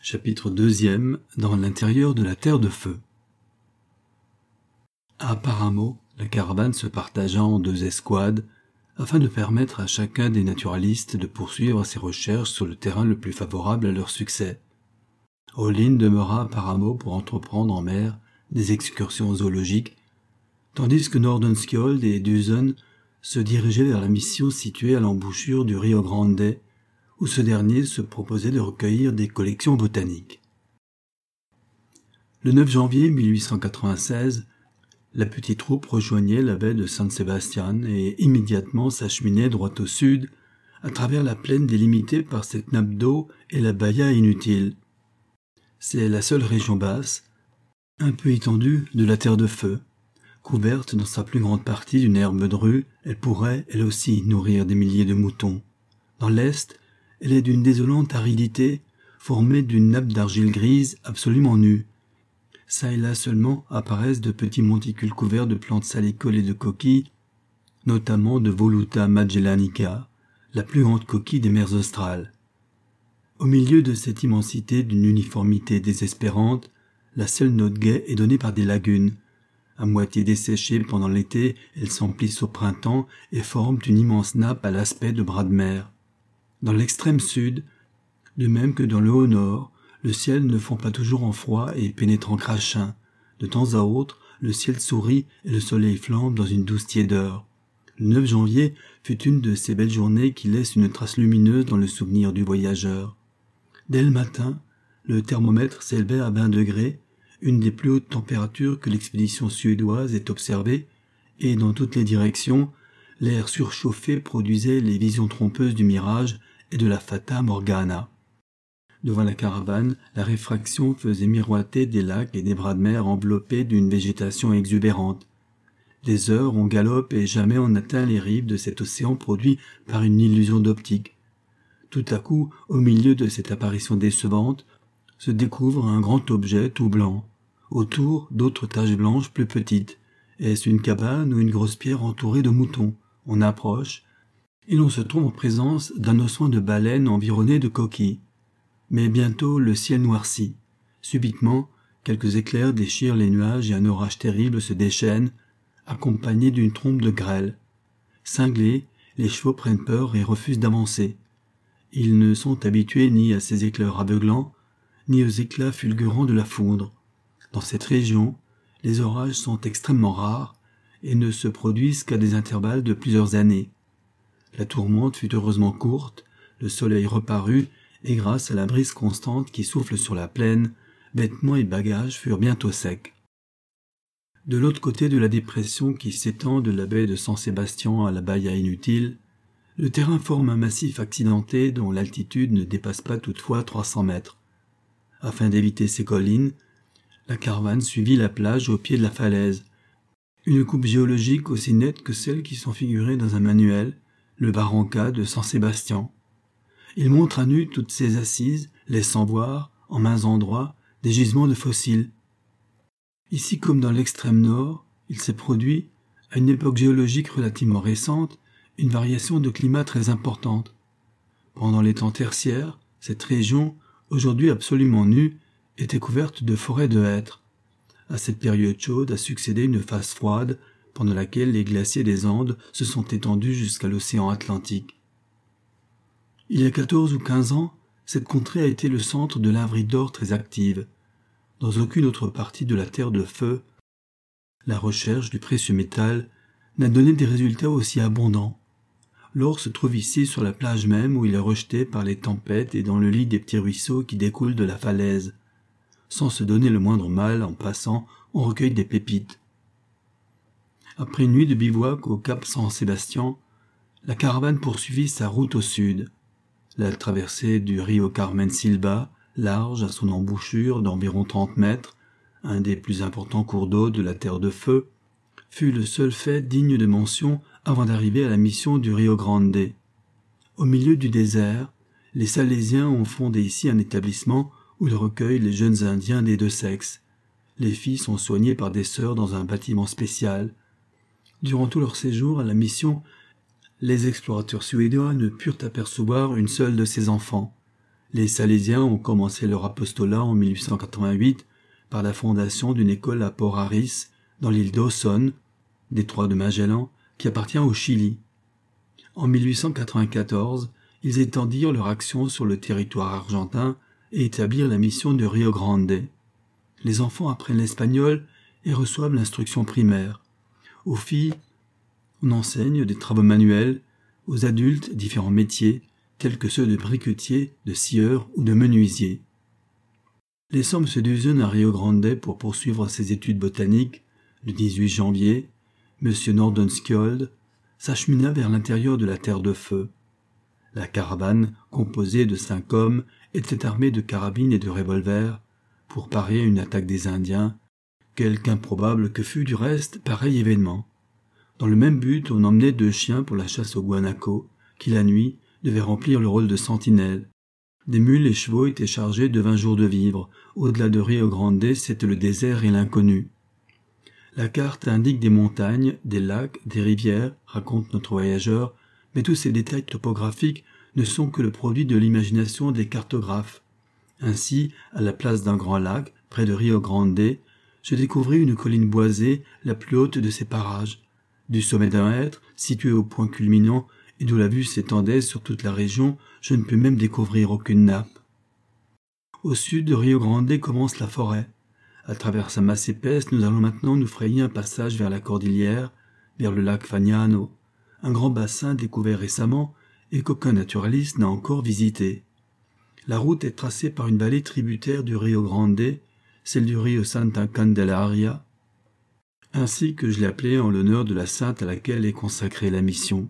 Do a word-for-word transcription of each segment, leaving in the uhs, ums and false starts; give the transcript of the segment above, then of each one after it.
Chapitre deuxième. Dans l'intérieur de la Terre de Feu. À Paramo, la caravane se partagea en deux escouades, afin de permettre à chacun des naturalistes de poursuivre ses recherches sur le terrain le plus favorable à leur succès. Olin demeura à Paramo pour entreprendre en mer des excursions zoologiques, tandis que Nordenskjöld et Dusen se dirigeaient vers la mission située à l'embouchure du Rio Grande, où ce dernier se proposait de recueillir des collections botaniques. Le neuf janvier mille huit cent quatre-vingt-seize, la petite troupe rejoignait la baie de San Sebastian et immédiatement s'acheminait droit au sud, à travers la plaine délimitée par cette nappe d'eau et la Bahia Inutile. C'est la seule région basse, un peu étendue, de la Terre de Feu. Couverte dans sa plus grande partie d'une herbe drue, elle pourrait, elle aussi, nourrir des milliers de moutons. Dans l'est, elle est d'une désolante aridité, formée d'une nappe d'argile grise absolument nue. Ça et là seulement apparaissent de petits monticules couverts de plantes salicoles et de coquilles, notamment de Voluta magellanica, la plus grande coquille des mers australes. Au milieu de cette immensité d'une uniformité désespérante, la seule note gaie est donnée par des lagunes. À moitié desséchées pendant l'été, elles s'emplissent au printemps et forment une immense nappe à l'aspect de bras de mer. Dans l'extrême sud, de même que dans le haut nord, le ciel ne fond pas toujours en froid et pénétrant crachin. De temps à autre, le ciel sourit et le soleil flambe dans une douce tiédeur. Le neuf janvier fut une de ces belles journées qui laissent une trace lumineuse dans le souvenir du voyageur. Dès le matin, le thermomètre s'élevait à vingt degrés, une des plus hautes températures que l'expédition suédoise ait observées, et dans toutes les directions, l'air surchauffé produisait les visions trompeuses du mirage et de la Fata Morgana. Devant la caravane, la réfraction faisait miroiter des lacs et des bras de mer enveloppés d'une végétation exubérante. Des heures on galope et jamais on n'atteint les rives de cet océan produit par une illusion d'optique. Tout à coup, au milieu de cette apparition décevante, se découvre un grand objet tout blanc. Autour, d'autres taches blanches plus petites. Est-ce une cabane ou une grosse pierre entourée de moutons? On approche, et l'on se trouve en présence d'un ossuaire de baleine environné de coquilles. Mais bientôt le ciel noircit. Subitement, quelques éclairs déchirent les nuages et un orage terrible se déchaîne, accompagné d'une trombe de grêle. Cinglés, les chevaux prennent peur et refusent d'avancer. Ils ne sont habitués ni à ces éclairs aveuglants, ni aux éclats fulgurants de la foudre. Dans cette région, les orages sont extrêmement rares et ne se produisent qu'à des intervalles de plusieurs années. La tourmente fut heureusement courte, le soleil reparut, et grâce à la brise constante qui souffle sur la plaine, vêtements et bagages furent bientôt secs. De l'autre côté de la dépression qui s'étend de la baie de San Sebastian à la Bahia Inutile, le terrain forme un massif accidenté dont l'altitude ne dépasse pas toutefois trois cents mètres. Afin d'éviter ces collines, la caravane suivit la plage au pied de la falaise, une coupe géologique aussi nette que celles qui sont figurées dans un manuel, le Barranca de San Sebastian. Il montre à nu toutes ses assises, laissant voir, en mains endroits, des gisements de fossiles. Ici comme dans l'extrême nord, il s'est produit, à une époque géologique relativement récente, une variation de climat très importante. Pendant les temps tertiaires, cette région, aujourd'hui absolument nue, était couverte de forêts de hêtres. À cette période chaude a succédé une phase froide, pendant laquelle les glaciers des Andes se sont étendus jusqu'à l'océan Atlantique. Il y a quatorze ou quinze ans, cette contrée a été le centre de laveries d'or très actives. Dans aucune autre partie de la Terre de Feu, la recherche du précieux métal n'a donné des résultats aussi abondants. L'or se trouve ici sur la plage même où il est rejeté par les tempêtes et dans le lit des petits ruisseaux qui découlent de la falaise. Sans se donner le moindre mal, en passant, on recueille des pépites. Après une nuit de bivouac au cap San Sebastian, la caravane poursuivit sa route au sud. La traversée du Rio Carmen Silva, large à son embouchure d'environ trente mètres, un des plus importants cours d'eau de la Terre de Feu, fut le seul fait digne de mention avant d'arriver à la mission du Rio Grande. Au milieu du désert, les Salésiens ont fondé ici un établissement où ils recueillent les jeunes Indiens des deux sexes. Les filles sont soignées par des sœurs dans un bâtiment spécial. Durant tout leur séjour à la mission, les explorateurs suédois ne purent apercevoir une seule de ces enfants. Les Salésiens ont commencé leur apostolat en mille huit cent quatre-vingt-huit par la fondation d'une école à Port Harris, dans l'île d'Oson, détroit de Magellan, qui appartient au Chili. En mille huit cent quatre-vingt-quatorze, ils étendirent leur action sur le territoire argentin et établirent la mission de Rio Grande. Les enfants apprennent l'espagnol et reçoivent l'instruction primaire. Aux filles, on enseigne des travaux manuels, aux adultes différents métiers, tels que ceux de briquetier, de scieur ou de menuisier. Laissant M. Dusen à Rio Grande pour poursuivre ses études botaniques, le dix-huit janvier, M. Nordenskjöld s'achemina vers l'intérieur de la Terre de Feu. La caravane, composée de cinq hommes, était armée de carabines et de revolvers pour parer à une attaque des Indiens, quelque improbable que fût du reste pareil événement. Dans le même but, on emmenait deux chiens pour la chasse au guanaco, qui la nuit devaient remplir le rôle de sentinelles. Des mules et chevaux étaient chargés de vingt jours de vivres. Au-delà de Rio Grande, c'était le désert et l'inconnu. La carte indique des montagnes, des lacs, des rivières, raconte notre voyageur, mais tous ces détails topographiques ne sont que le produit de l'imagination des cartographes. Ainsi, à la place d'un grand lac, près de Rio Grande, je découvris une colline boisée, la plus haute de ces parages. Du sommet d'un hêtre, situé au point culminant et d'où la vue s'étendait sur toute la région, je ne pus même découvrir aucune nappe. Au sud de Rio Grande commence la forêt. À travers sa masse épaisse, nous allons maintenant nous frayer un passage vers la cordillère, vers le lac Fagnano, un grand bassin découvert récemment et qu'aucun naturaliste n'a encore visité. La route est tracée par une vallée tributaire du Rio Grande, celle du Rio Santa Candelaria, ainsi que je l'ai appelée en l'honneur de la sainte à laquelle est consacrée la mission.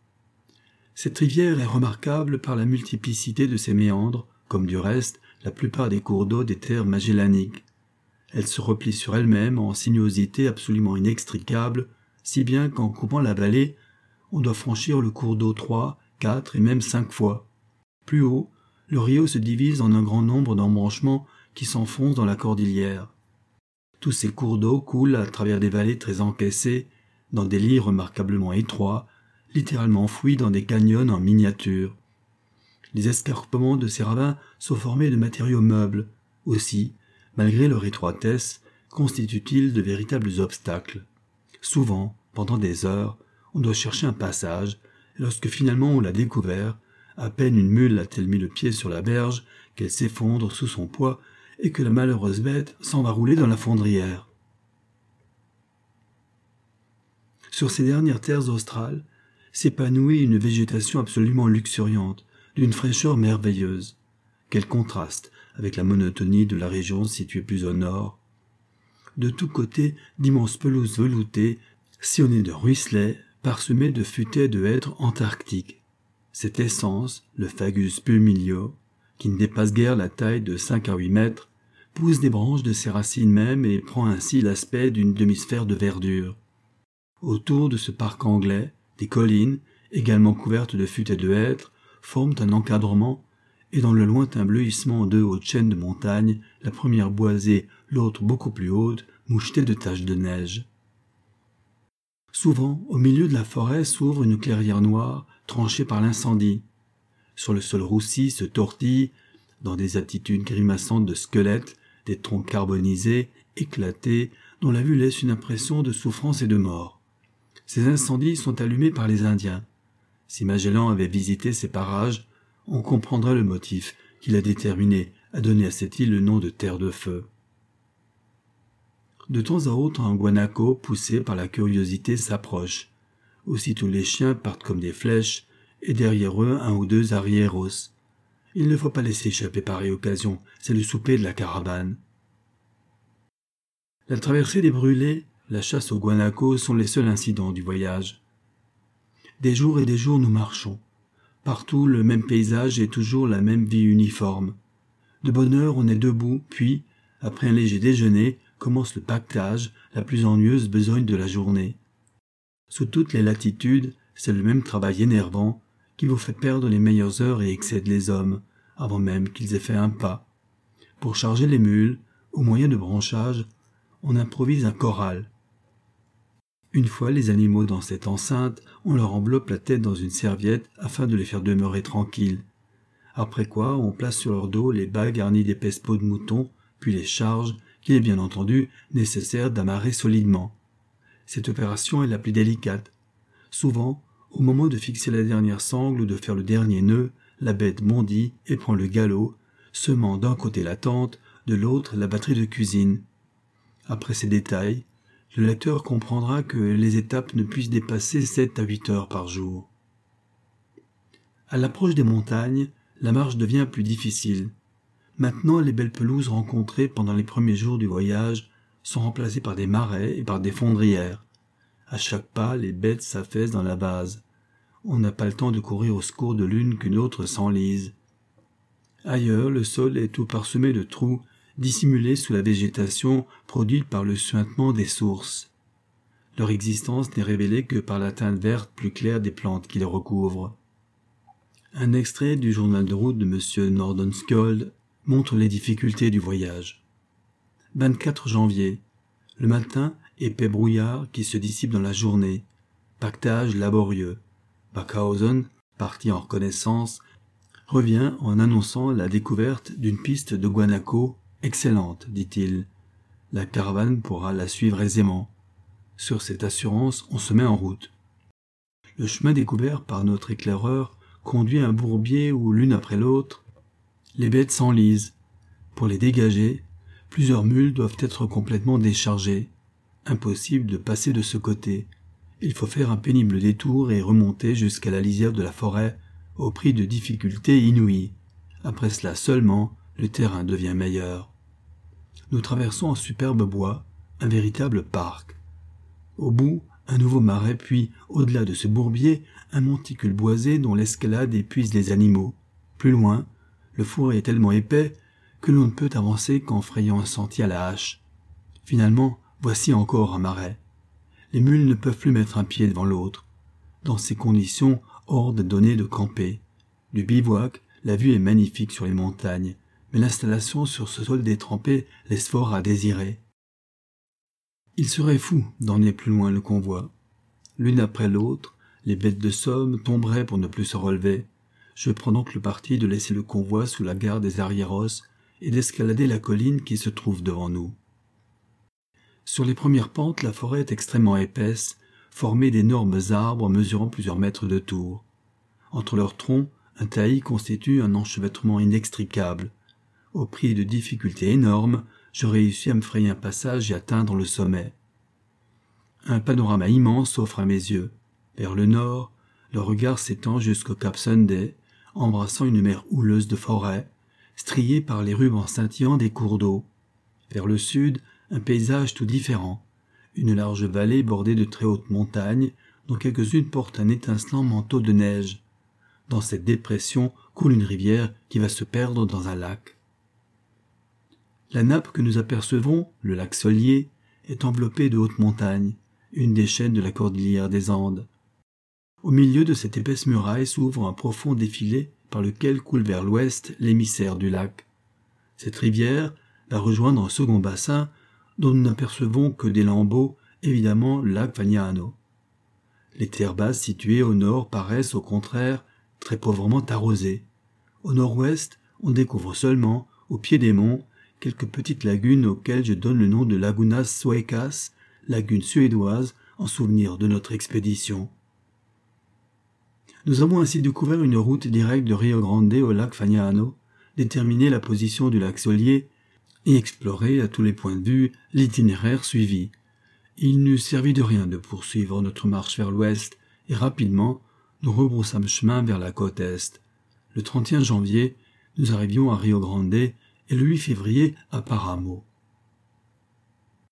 Cette rivière est remarquable par la multiplicité de ses méandres, comme du reste la plupart des cours d'eau des terres magellaniques. Elle se replie sur elle-même en sinuosité absolument inextricable, si bien qu'en coupant la vallée, on doit franchir le cours d'eau trois, quatre et même cinq fois. Plus haut, le Rio se divise en un grand nombre d'embranchements qui s'enfoncent dans la cordillère. Tous ces cours d'eau coulent à travers des vallées très encaissées, dans des lits remarquablement étroits, littéralement enfouis dans des canyons en miniature. Les escarpements de ces ravins sont formés de matériaux meubles. Aussi, malgré leur étroitesse, constituent-ils de véritables obstacles. Souvent, pendant des heures, on doit chercher un passage, et lorsque finalement on l'a découvert, à peine une mule a-t-elle mis le pied sur la berge qu'elle s'effondre sous son poids et que la malheureuse bête s'en va rouler dans la fondrière. Sur ces dernières terres australes s'épanouit une végétation absolument luxuriante, d'une fraîcheur merveilleuse. Quel contraste avec la monotonie de la région située plus au nord. De tous côtés, d'immenses pelouses veloutées, sillonnées de ruisselets, parsemées de futaies de hêtres antarctiques. Cette essence, le Fagus pumilio, qui ne dépasse guère la taille de cinq à huit mètres, pousse des branches de ses racines mêmes et prend ainsi l'aspect d'une demi-sphère de verdure. Autour de ce parc anglais, des collines, également couvertes de futaies de hêtres, forment un encadrement, et dans le lointain bleuissement de hautes chaînes de montagnes, la première boisée, l'autre beaucoup plus haute, mouchetée de taches de neige. Souvent, au milieu de la forêt s'ouvre une clairière noire, tranchée par l'incendie. Sur le sol roussi se tortillent, dans des attitudes grimaçantes de squelettes, des troncs carbonisés, éclatés, dont la vue laisse une impression de souffrance et de mort. Ces incendies sont allumés par les Indiens. Si Magellan avait visité ces parages, on comprendrait le motif qui l'a déterminé à donner à cette île le nom de Terre de Feu. De temps à autre, un guanaco, poussé par la curiosité, s'approche. Aussitôt les chiens partent comme des flèches, et derrière eux un ou deux arrieros. Il ne faut pas laisser échapper pareille occasion, c'est le souper de la caravane. La traversée des brûlés, la chasse au guanaco sont les seuls incidents du voyage. Des jours et des jours nous marchons. Partout le même paysage et toujours la même vie uniforme. De bonne heure on est debout, puis, après un léger déjeuner, commence le pactage, la plus ennuyeuse besogne de la journée. Sous toutes les latitudes, c'est le même travail énervant qui vous fait perdre les meilleures heures et excède les hommes, avant même qu'ils aient fait un pas. Pour charger les mules, au moyen de branchages, on improvise un corral. Une fois les animaux dans cette enceinte, on leur enveloppe la tête dans une serviette afin de les faire demeurer tranquilles. après quoi on place sur leur dos les bas garnis d'épaisses peaux de mouton, puis les charges, qu'il est bien entendu nécessaire d'amarrer solidement. Cette opération est la plus délicate. Souvent, au moment de fixer la dernière sangle ou de faire le dernier nœud, la bête bondit et prend le galop, semant d'un côté la tente, de l'autre la batterie de cuisine. Après ces détails, le lecteur comprendra que les étapes ne puissent dépasser sept à huit heures par jour. À l'approche des montagnes, la marche devient plus difficile. Maintenant, les belles pelouses rencontrées pendant les premiers jours du voyage sont remplacées par des marais et par des fondrières. À chaque pas, les bêtes s'affaissent dans la vase. On n'a pas le temps de courir au secours de l'une qu'une autre s'enlise. Ailleurs, le sol est tout parsemé de trous, dissimulés sous la végétation produite par le suintement des sources. Leur existence n'est révélée que par la teinte verte plus claire des plantes qui les recouvrent. Un extrait du journal de route de M. Nordenskjöld montre les difficultés du voyage. vingt-quatre janvier. Le matin, épais brouillard qui se dissipe dans la journée. Pactage laborieux. Backhausen, parti en reconnaissance, revient en annonçant la découverte d'une piste de guanaco excellente, dit-il. La caravane pourra la suivre aisément. Sur cette assurance, on se met en route. Le chemin découvert par notre éclaireur conduit à un bourbier où, l'une après l'autre, les bêtes s'enlisent. Pour les dégager, plusieurs mules doivent être complètement déchargées. Impossible de passer de ce côté. Il faut faire un pénible détour et remonter jusqu'à la lisière de la forêt, au prix de difficultés inouïes. Après cela seulement, le terrain devient meilleur. Nous traversons un superbe bois, un véritable parc. Au bout, un nouveau marais, puis, au-delà de ce bourbier, un monticule boisé dont l'escalade épuise les animaux. Plus loin, le fourré est tellement épais que l'on ne peut avancer qu'en frayant un sentier à la hache. Finalement, voici encore un marais. Les mules ne peuvent plus mettre un pied devant l'autre. Dans ces conditions, ordre est donné de camper. Du bivouac, la vue est magnifique sur les montagnes, mais l'installation sur ce sol détrempé laisse fort à désirer. Il serait fou d'emmener plus loin le convoi. L'une après l'autre, les bêtes de somme tomberaient pour ne plus se relever. Je prends donc le parti de laisser le convoi sous la garde des arriéros et d'escalader la colline qui se trouve devant nous. Sur les premières pentes, la forêt est extrêmement épaisse, formée d'énormes arbres mesurant plusieurs mètres de tour. Entre leurs troncs, un taillis constitue un enchevêtrement inextricable. Au prix de difficultés énormes, je réussis à me frayer un passage et atteindre le sommet. Un panorama immense s'offre à mes yeux. Vers le nord, le regard s'étend jusqu'au cap Sunday, embrassant une mer houleuse de forêt, striée par les rubans scintillants des cours d'eau. Vers le sud, un paysage tout différent, une large vallée bordée de très hautes montagnes, dont quelques-unes portent un étincelant manteau de neige. Dans cette dépression coule une rivière qui va se perdre dans un lac. La nappe que nous apercevons, le lac Solier, est enveloppée de hautes montagnes, une des chaînes de la cordillère des Andes. Au milieu de cette épaisse muraille s'ouvre un profond défilé par lequel coule vers l'ouest l'émissaire du lac. Cette rivière va rejoindre un second bassin dont nous n'apercevons que des lambeaux, évidemment le lac Fagnano. Les terres basses situées au nord paraissent au contraire très pauvrement arrosées. Au nord-ouest, on découvre seulement, au pied des monts, quelques petites lagunes auxquelles je donne le nom de Lagunas Suecas, lagunes suédoises en souvenir de notre expédition. Nous avons ainsi découvert une route directe de Rio Grande au lac Fagnano, déterminé la position du lac Solier et exploré à tous les points de vue l'itinéraire suivi. Il n'eût servi de rien de poursuivre notre marche vers l'ouest et rapidement nous rebroussâmes chemin vers la côte est. Le trente et un janvier, nous arrivions à Rio Grande et le huit février à Paramo.